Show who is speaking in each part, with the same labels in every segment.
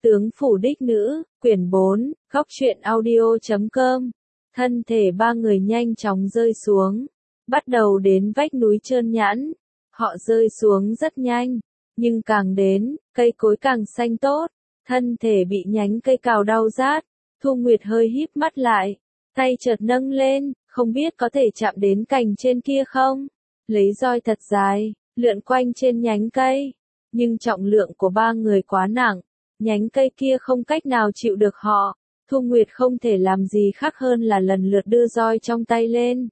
Speaker 1: Tướng phủ đích nữ, quyển 4, góc truyện audio.com. Thân thể ba người nhanh chóng rơi xuống, bắt đầu đến vách núi trơn nhẵn. Họ rơi xuống rất nhanh, nhưng càng đến, cây cối càng xanh tốt, thân thể bị nhánh cây cào đau rát. Thu Nguyệt hơi híp mắt lại, tay chợt nâng lên, không biết có thể chạm đến cành trên kia không. Lấy roi thật dài, lượn quanh trên nhánh cây, nhưng trọng lượng của ba người quá nặng, nhánh cây kia không cách nào chịu được họ. Thu Nguyệt không thể làm gì khác hơn là lần lượt đưa roi trong tay lên.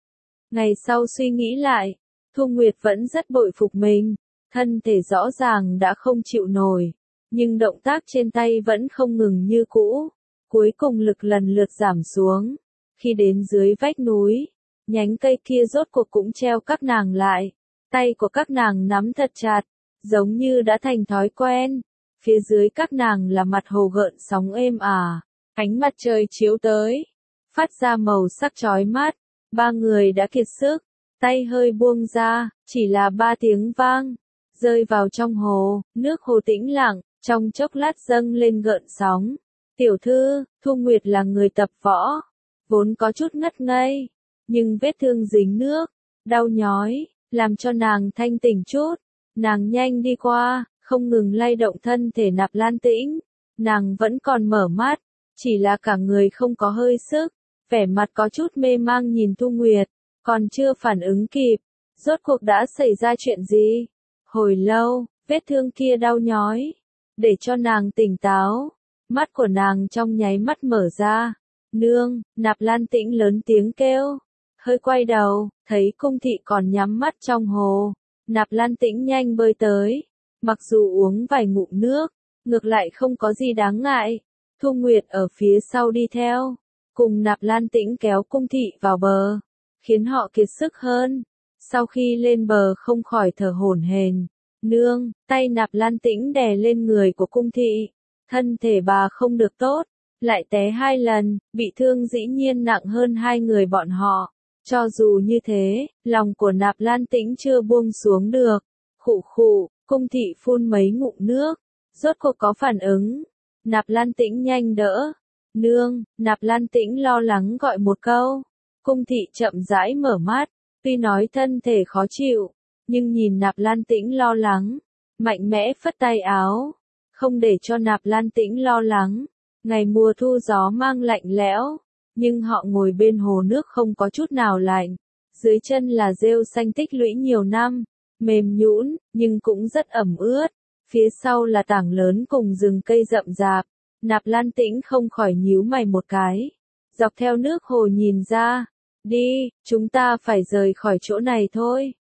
Speaker 1: Ngày sau suy nghĩ lại, Thu Nguyệt vẫn rất bội phục mình, thân thể rõ ràng đã không chịu nổi, nhưng động tác trên tay vẫn không ngừng như cũ. Cuối cùng lực lần lượt giảm xuống. Khi đến dưới vách núi, nhánh cây kia rốt cuộc cũng treo các nàng lại. Tay của các nàng nắm thật chặt, giống như đã thành thói quen. Phía dưới các nàng là mặt hồ gợn sóng êm ả. Ánh mặt trời chiếu tới, phát ra màu sắc chói mắt. Ba người đã kiệt sức, tay hơi buông ra, chỉ là 3 tiếng vang, rơi vào trong hồ, nước hồ tĩnh lặng, trong chốc lát dâng lên gợn sóng. Tiểu thư, Thu Nguyệt là người tập võ, vốn có chút ngất ngây, nhưng vết thương dính nước, đau nhói, làm cho nàng thanh tỉnh chút. Nàng nhanh đi qua, không ngừng lay động thân thể Nạp Lan Tĩnh. Nàng vẫn còn mở mắt, chỉ là cả người không có hơi sức, vẻ mặt có chút mê mang nhìn Thu Nguyệt, còn chưa phản ứng kịp. Rốt cuộc đã xảy ra chuyện gì? Hồi lâu, vết thương kia đau nhói, để cho nàng tỉnh táo. Mắt của nàng trong nháy mắt mở ra. Nương, Nạp Lan Tĩnh lớn tiếng kêu. Hơi quay đầu, thấy Cung thị còn nhắm mắt trong hồ. Nạp Lan Tĩnh nhanh bơi tới. Mặc dù uống vài ngụm nước, ngược lại không có gì đáng ngại. Thu Nguyệt ở phía sau đi theo, cùng Nạp Lan Tĩnh kéo Cung thị vào bờ, khiến họ kiệt sức hơn. Sau khi lên bờ không khỏi thở hổn hển. Nương, tay Nạp Lan Tĩnh đè lên người của Cung thị. Thân thể bà không được tốt, lại té 2 lần, bị thương dĩ nhiên nặng hơn 2 người bọn họ. Cho dù như thế, lòng của Nạp Lan Tĩnh chưa buông xuống được. Khụ khụ, Cung thị phun mấy ngụm nước, rốt cuộc có phản ứng. Nạp Lan Tĩnh nhanh đỡ. Nương, Nạp Lan Tĩnh lo lắng gọi một câu. Cung thị chậm rãi mở mắt, tuy nói thân thể khó chịu, nhưng nhìn Nạp Lan Tĩnh lo lắng, mạnh mẽ phất tay áo. Không để cho Nạp Lan Tĩnh lo lắng. Ngày mùa thu gió mang lạnh lẽo, nhưng họ ngồi bên hồ nước không có chút nào lạnh. Dưới chân là rêu xanh tích lũy nhiều năm, mềm nhũn, nhưng cũng rất ẩm ướt. Phía sau là tảng lớn cùng rừng cây rậm rạp. Nạp Lan Tĩnh không khỏi nhíu mày một cái. Dọc theo nước hồ nhìn ra. Đi, chúng ta phải rời khỏi chỗ này thôi.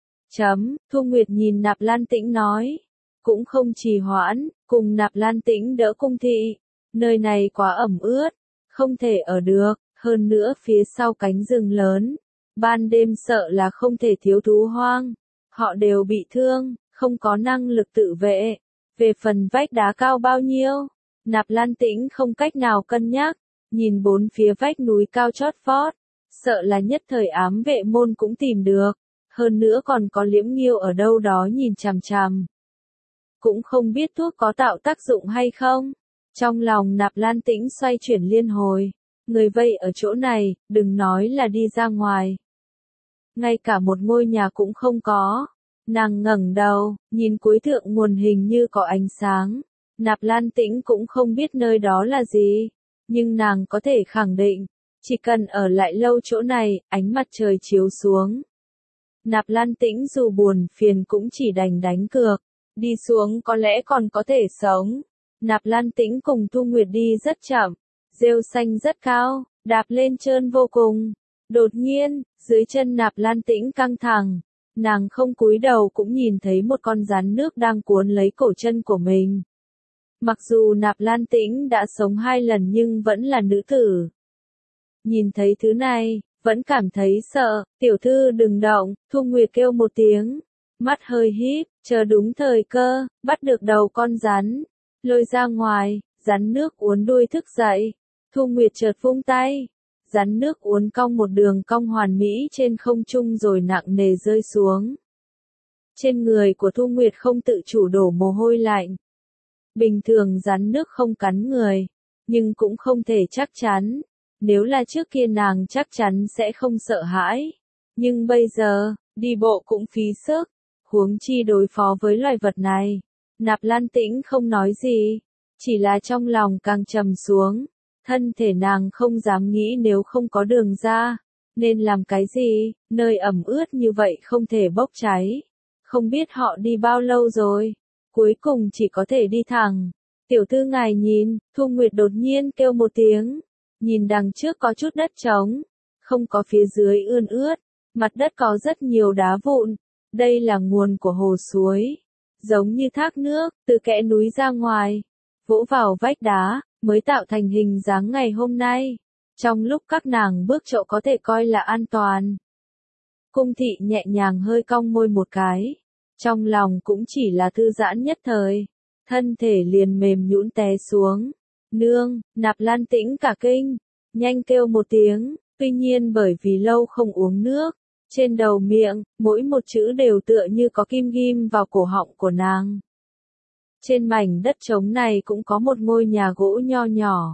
Speaker 1: Thu Nguyệt nhìn Nạp Lan Tĩnh nói. Cũng không trì hoãn, cùng Nạp Lan Tĩnh đỡ Cung thị. Nơi này quá ẩm ướt, không thể ở được, hơn nữa phía sau cánh rừng lớn. Ban đêm sợ là không thể thiếu thú hoang. Họ đều bị thương, không có năng lực tự vệ. Về phần vách đá cao bao nhiêu, Nạp Lan Tĩnh không cách nào cân nhắc. Nhìn bốn phía vách núi cao chót vót, sợ là nhất thời ám vệ môn cũng tìm được. Hơn nữa còn có Liễm Nghiêu ở đâu đó nhìn chằm chằm. Cũng không biết thuốc có tạo tác dụng hay không. Trong lòng Nạp Lan Tĩnh xoay chuyển liên hồi. Người vây ở chỗ này, đừng nói là đi ra ngoài. Ngay cả một ngôi nhà cũng không có. Nàng ngẩng đầu, nhìn cuối thượng nguồn hình như có ánh sáng. Nạp Lan Tĩnh cũng không biết nơi đó là gì. Nhưng nàng có thể khẳng định, chỉ cần ở lại lâu chỗ này, ánh mặt trời chiếu xuống. Nạp Lan Tĩnh dù buồn phiền cũng chỉ đành đánh cược. Đi xuống có lẽ còn có thể sống. Nạp Lan Tĩnh cùng Thu Nguyệt đi rất chậm, rêu xanh rất cao, đạp lên trơn vô cùng. Đột nhiên, dưới chân Nạp Lan Tĩnh căng thẳng, nàng không cúi đầu cũng nhìn thấy một con rắn nước đang cuốn lấy cổ chân của mình. Mặc dù Nạp Lan Tĩnh đã sống 2 lần nhưng vẫn là nữ tử. Nhìn thấy thứ này, vẫn cảm thấy sợ. Tiểu thư đừng động, Thu Nguyệt kêu một tiếng. Mắt hơi híp, chờ đúng thời cơ, bắt được đầu con rắn, lôi ra ngoài. Rắn nước uốn đuôi thức dậy. Thu Nguyệt chợt vung tay, rắn nước uốn cong một đường cong hoàn mỹ trên không trung rồi nặng nề rơi xuống. Trên người của Thu Nguyệt không tự chủ đổ mồ hôi lạnh. Bình thường rắn nước không cắn người, nhưng cũng không thể chắc chắn. Nếu là trước kia nàng chắc chắn sẽ không sợ hãi. Nhưng bây giờ, đi bộ cũng phí sức, huống chi đối phó với loài vật này. Nạp Lan Tĩnh không nói gì, chỉ là trong lòng càng trầm xuống. Thân thể nàng không dám nghĩ nếu không có đường ra, nên làm cái gì, nơi ẩm ướt như vậy không thể bốc cháy. Không biết họ đi bao lâu rồi, cuối cùng chỉ có thể đi thẳng. Tiểu thư ngài nhìn, Thu Nguyệt đột nhiên kêu một tiếng, nhìn đằng trước có chút đất trống, không có phía dưới ươn ướt, mặt đất có rất nhiều đá vụn, đây là nguồn của hồ suối, giống như thác nước, từ kẽ núi ra ngoài, vỗ vào vách đá, mới tạo thành hình dáng ngày hôm nay. Trong lúc các nàng bước chỗ có thể coi là an toàn. Cung thị nhẹ nhàng hơi cong môi một cái, trong lòng cũng chỉ là thư giãn nhất thời, thân thể liền mềm nhũn té xuống. Nương, Nạp Lan Tĩnh cả kinh, nhanh kêu một tiếng, tuy nhiên bởi vì lâu không uống nước, trên đầu miệng, mỗi một chữ đều tựa như có kim ghim vào cổ họng của nàng. Trên mảnh đất trống này cũng có một ngôi nhà gỗ nho nhỏ.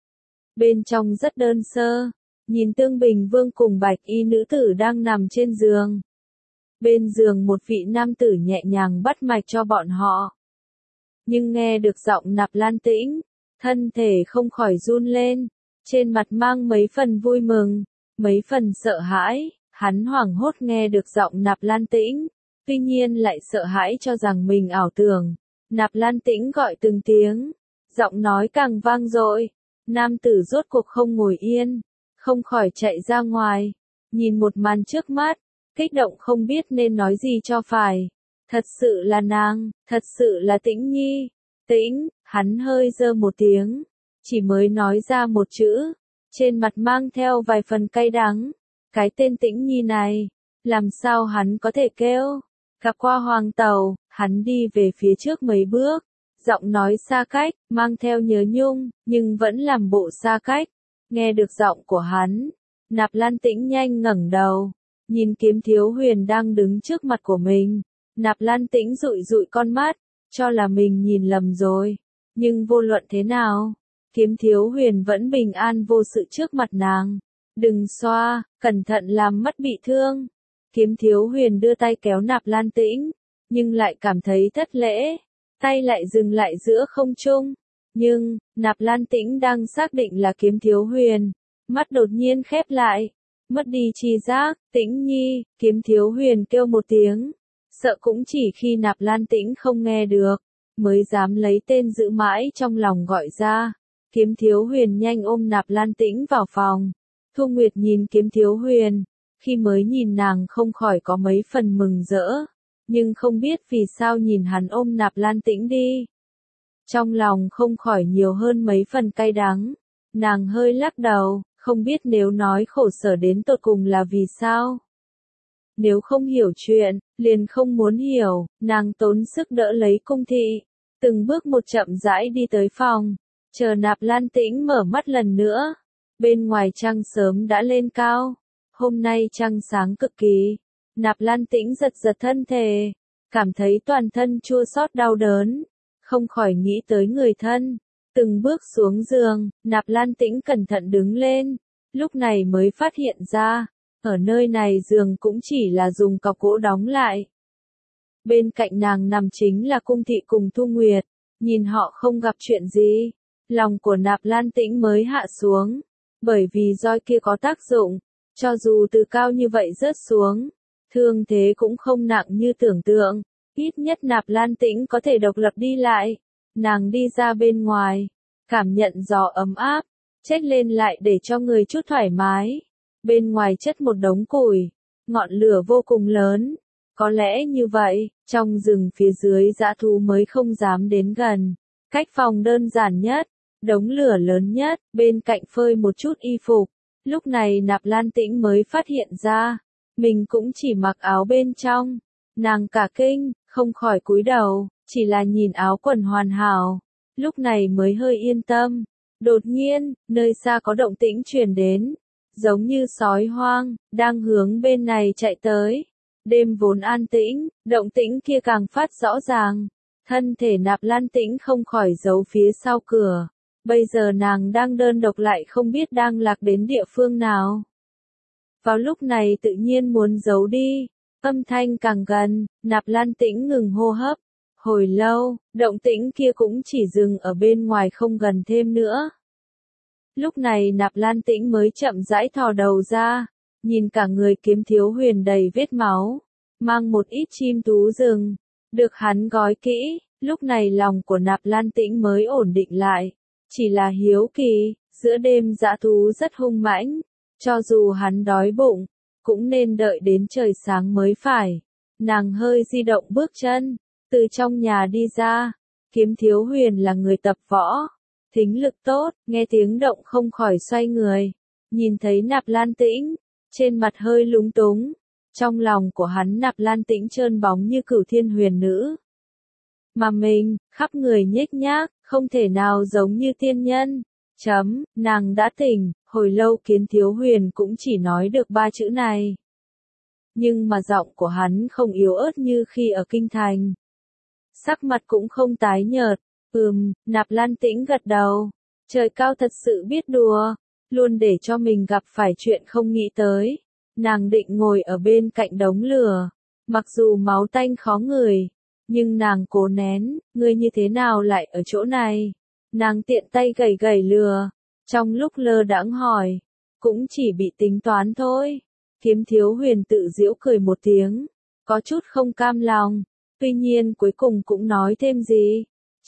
Speaker 1: Bên trong rất đơn sơ, nhìn Tương Bình Vương cùng bạch y nữ tử đang nằm trên giường. Bên giường một vị nam tử nhẹ nhàng bắt mạch cho bọn họ. Nhưng nghe được giọng Nạp Lan Tĩnh, thân thể không khỏi run lên, trên mặt mang mấy phần vui mừng, mấy phần sợ hãi, hắn hoảng hốt nghe được giọng Nạp Lan Tĩnh, tuy nhiên lại sợ hãi cho rằng mình ảo tưởng. Nạp Lan Tĩnh gọi từng tiếng, giọng nói càng vang dội, nam tử rốt cuộc không ngồi yên, không khỏi chạy ra ngoài, nhìn một màn trước mắt, kích động không biết nên nói gì cho phải. Thật sự là nàng, thật sự là Tĩnh Nhi. Tĩnh, hắn hơi giơ một tiếng, chỉ mới nói ra một chữ, trên mặt mang theo vài phần cay đắng. Cái tên Tĩnh Nhi này, làm sao hắn có thể kêu? Gặp qua hoàng tẩu, hắn đi về phía trước mấy bước, giọng nói xa cách, mang theo nhớ nhung, nhưng vẫn làm bộ xa cách. Nghe được giọng của hắn, Nạp Lan Tĩnh nhanh ngẩng đầu, nhìn Kiếm Thiếu Huyền đang đứng trước mặt của mình. Nạp Lan Tĩnh dụi dụi con mắt, cho là mình nhìn lầm rồi. Nhưng vô luận thế nào, Kiếm Thiếu Huyền vẫn bình an vô sự trước mặt nàng. Đừng xoa, cẩn thận làm mất bị thương. Kiếm Thiếu Huyền đưa tay kéo Nạp Lan Tĩnh, nhưng lại cảm thấy thất lễ, tay lại dừng lại giữa không trung. Nhưng, Nạp Lan Tĩnh đang xác định là Kiếm Thiếu Huyền, mắt đột nhiên khép lại, mất đi tri giác. Tĩnh Nhi, Kiếm Thiếu Huyền kêu một tiếng, sợ cũng chỉ khi Nạp Lan Tĩnh không nghe được, mới dám lấy tên giữ mãi trong lòng gọi ra. Kiếm Thiếu Huyền nhanh ôm Nạp Lan Tĩnh vào phòng. Thu Nguyệt nhìn Kiếm Thiếu Huyền, khi mới nhìn nàng không khỏi có mấy phần mừng rỡ, nhưng không biết vì sao nhìn hắn ôm Nạp Lan Tĩnh đi. Trong lòng không khỏi nhiều hơn mấy phần cay đắng, nàng hơi lắc đầu, không biết nếu nói khổ sở đến tột cùng là vì sao. Nếu không hiểu chuyện, liền không muốn hiểu, nàng tốn sức đỡ lấy Cung thị, từng bước một chậm rãi đi tới phòng, chờ Nạp Lan Tĩnh mở mắt lần nữa. Bên ngoài trăng sớm đã lên cao, hôm nay trăng sáng cực kỳ. Nạp Lan Tĩnh giật giật thân thể, cảm thấy toàn thân chua xót đau đớn, không khỏi nghĩ tới người thân. Từng bước xuống giường, Nạp Lan Tĩnh cẩn thận đứng lên, lúc này mới phát hiện ra, ở nơi này giường cũng chỉ là dùng cọc gỗ đóng lại. Bên cạnh nàng nằm chính là Cung thị cùng Thu Nguyệt, nhìn họ không gặp chuyện gì, lòng của Nạp Lan Tĩnh mới hạ xuống, bởi vì roi kia có tác dụng, cho dù từ cao như vậy rớt xuống, thương thế cũng không nặng như tưởng tượng, ít nhất Nạp Lan Tĩnh có thể độc lập đi lại. Nàng đi ra bên ngoài, cảm nhận gió ấm áp, chết lên lại để cho người chút thoải mái. Bên ngoài chất một đống củi, ngọn lửa vô cùng lớn, có lẽ như vậy, trong rừng phía dưới dã thú mới không dám đến gần. Cách phòng đơn giản nhất, đống lửa lớn nhất, bên cạnh phơi một chút y phục. Lúc này Nạp Lan Tĩnh mới phát hiện ra, mình cũng chỉ mặc áo bên trong. Nàng cả kinh, không khỏi cúi đầu, chỉ là nhìn áo quần hoàn hảo, lúc này mới hơi yên tâm. Đột nhiên, nơi xa có động tĩnh truyền đến, giống như sói hoang, đang hướng bên này chạy tới. Đêm vốn an tĩnh, động tĩnh kia càng phát rõ ràng. Thân thể Nạp Lan Tĩnh không khỏi giấu phía sau cửa. Bây giờ nàng đang đơn độc lại không biết đang lạc đến địa phương nào. Vào lúc này tự nhiên muốn giấu đi. Âm thanh càng gần, Nạp Lan Tĩnh ngừng hô hấp. Hồi lâu, động tĩnh kia cũng chỉ dừng ở bên ngoài không gần thêm nữa. Lúc này Nạp Lan Tĩnh mới chậm rãi thò đầu ra, nhìn cả người Kiếm Thiếu Huyền đầy vết máu, mang một ít chim tú rừng, được hắn gói kỹ, lúc này lòng của Nạp Lan Tĩnh mới ổn định lại, chỉ là hiếu kỳ, giữa đêm dã thú rất hung mãnh, cho dù hắn đói bụng, cũng nên đợi đến trời sáng mới phải. Nàng hơi di động bước chân, từ trong nhà đi ra. Kiếm Thiếu Huyền là người tập võ, thính lực tốt, nghe tiếng động không khỏi xoay người, nhìn thấy Nạp Lan Tĩnh, trên mặt hơi lúng túng. Trong lòng của hắn Nạp Lan Tĩnh trơn bóng như Cửu Thiên Huyền Nữ. Mà mình, khắp người nhếch nhác, không thể nào giống như tiên nhân. Nàng đã tỉnh, hồi lâu Kiếm Thiếu Huyền cũng chỉ nói được 3 chữ này. Nhưng mà giọng của hắn không yếu ớt như khi ở kinh thành. Sắc mặt cũng không tái nhợt. Nạp Lan Tĩnh gật đầu. Trời cao thật sự biết đùa, luôn để cho mình gặp phải chuyện không nghĩ tới. Nàng định ngồi ở bên cạnh đống lửa, mặc dù máu tanh khó ngửi, nhưng nàng cố nén. Ngươi như thế nào lại ở chỗ này? Nàng tiện tay gẩy gẩy lửa, trong lúc lơ đãng hỏi, cũng chỉ bị tính toán thôi. Kiếm Thiếu Huyền tự giễu cười một tiếng, có chút không cam lòng, tuy nhiên cuối cùng cũng nói thêm gì.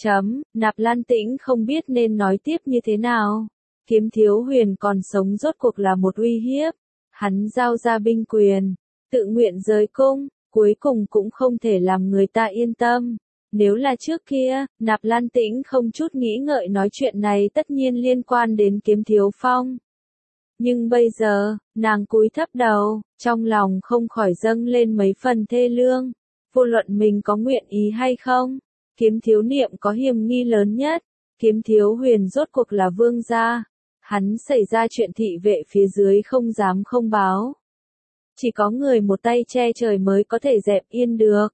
Speaker 1: Nạp Lan Tĩnh không biết nên nói tiếp như thế nào. Kiếm Thiếu Huyền còn sống rốt cuộc là một uy hiếp. Hắn giao ra binh quyền, tự nguyện rời cung, cuối cùng cũng không thể làm người ta yên tâm. Nếu là trước kia, Nạp Lan Tĩnh không chút nghĩ ngợi nói chuyện này tất nhiên liên quan đến Kiếm Thiếu Phong. Nhưng bây giờ, nàng cúi thấp đầu, trong lòng không khỏi dâng lên mấy phần thê lương. Vô luận mình có nguyện ý hay không, Kiếm Thiếu Niệm có hiểm nghi lớn nhất. Kiếm Thiếu Huyền rốt cuộc là vương gia. Hắn xảy ra chuyện thị vệ phía dưới không dám không báo. Chỉ có người một tay che trời mới có thể dẹp yên được.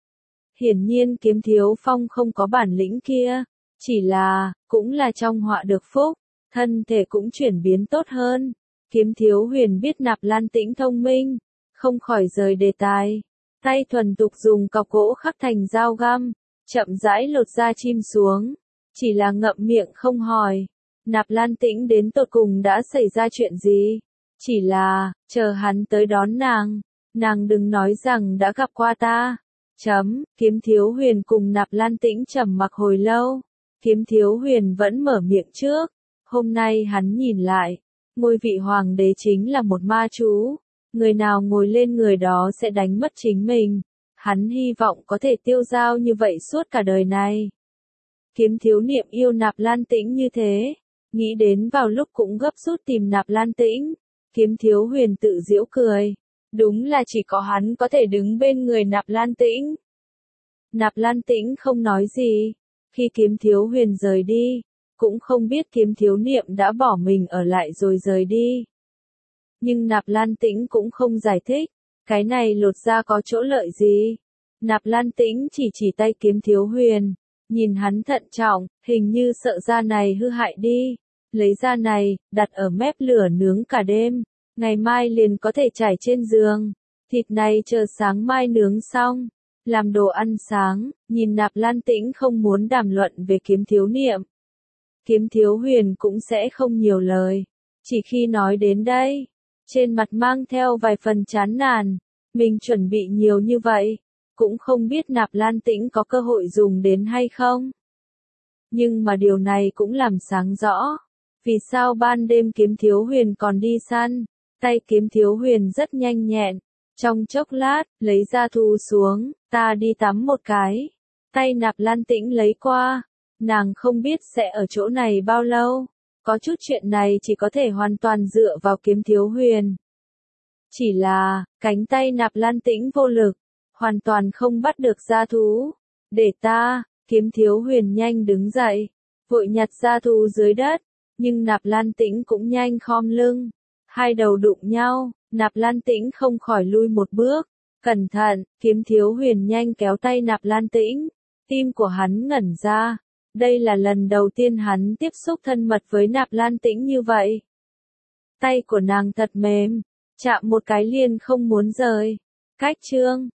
Speaker 1: Hiển nhiên Kiếm Thiếu Phong không có bản lĩnh kia, chỉ là, cũng là trong họa được phúc, thân thể cũng chuyển biến tốt hơn. Kiếm Thiếu Huyền biết Nạp Lan Tĩnh thông minh, không khỏi rời đề tài. Tay thuần tục dùng cọc gỗ khắc thành dao găm, chậm rãi lột da chim xuống, chỉ là ngậm miệng không hỏi. Nạp Lan Tĩnh đến tột cùng đã xảy ra chuyện gì? Chỉ là, chờ hắn tới đón nàng đừng nói rằng đã gặp qua ta. Kiếm Thiếu Huyền cùng Nạp Lan Tĩnh trầm mặc hồi lâu. Kiếm Thiếu Huyền vẫn mở miệng trước. Hôm nay hắn nhìn lại, ngôi vị hoàng đế chính là một ma chú. Người nào ngồi lên người đó sẽ đánh mất chính mình. Hắn hy vọng có thể tiêu dao như vậy suốt cả đời này. Kiếm Thiếu Niệm yêu Nạp Lan Tĩnh như thế. Nghĩ đến vào lúc cũng gấp rút tìm Nạp Lan Tĩnh. Kiếm Thiếu Huyền tự giễu cười. Đúng là chỉ có hắn có thể đứng bên người Nạp Lan Tĩnh. Nạp Lan Tĩnh không nói gì. Khi Kiếm Thiếu Huyền rời đi, cũng không biết Kiếm Thiếu Niệm đã bỏ mình ở lại rồi rời đi. Nhưng Nạp Lan Tĩnh cũng không giải thích. Cái này lột ra có chỗ lợi gì? Nạp Lan Tĩnh chỉ tay Kiếm Thiếu Huyền. Nhìn hắn thận trọng, hình như sợ da này hư hại đi. Lấy da này, đặt ở mép lửa nướng cả đêm. Ngày mai liền có thể trải trên giường. Thịt này chờ sáng mai nướng xong. Làm đồ ăn sáng, nhìn Nạp Lan Tĩnh không muốn đàm luận về Kiếm Thiếu Niệm. Kiếm Thiếu Huyền cũng sẽ không nhiều lời. Chỉ khi nói đến đây, trên mặt mang theo vài phần chán nản. Mình chuẩn bị nhiều như vậy, cũng không biết Nạp Lan Tĩnh có cơ hội dùng đến hay không. Nhưng mà điều này cũng làm sáng rõ. Vì sao ban đêm Kiếm Thiếu Huyền còn đi săn? Tay Kiếm Thiếu Huyền rất nhanh nhẹn. Trong chốc lát, lấy ra thu xuống, ta đi tắm một cái. Tay Nạp Lan Tĩnh lấy qua. Nàng không biết sẽ ở chỗ này bao lâu. Có chút chuyện này chỉ có thể hoàn toàn dựa vào Kiếm Thiếu Huyền. Chỉ là, cánh tay Nạp Lan Tĩnh vô lực, hoàn toàn không bắt được gia thú. Để ta, Kiếm Thiếu Huyền nhanh đứng dậy, vội nhặt gia thú dưới đất, nhưng Nạp Lan Tĩnh cũng nhanh khom lưng. Hai đầu đụng nhau, Nạp Lan Tĩnh không khỏi lui một bước. Cẩn thận, Kiếm Thiếu Huyền nhanh kéo tay Nạp Lan Tĩnh. Tim của hắn ngẩn ra. Đây là lần đầu tiên hắn tiếp xúc thân mật với Nạp Lan Tĩnh như vậy. Tay của nàng thật mềm, chạm một cái liền không muốn rời. Cách chương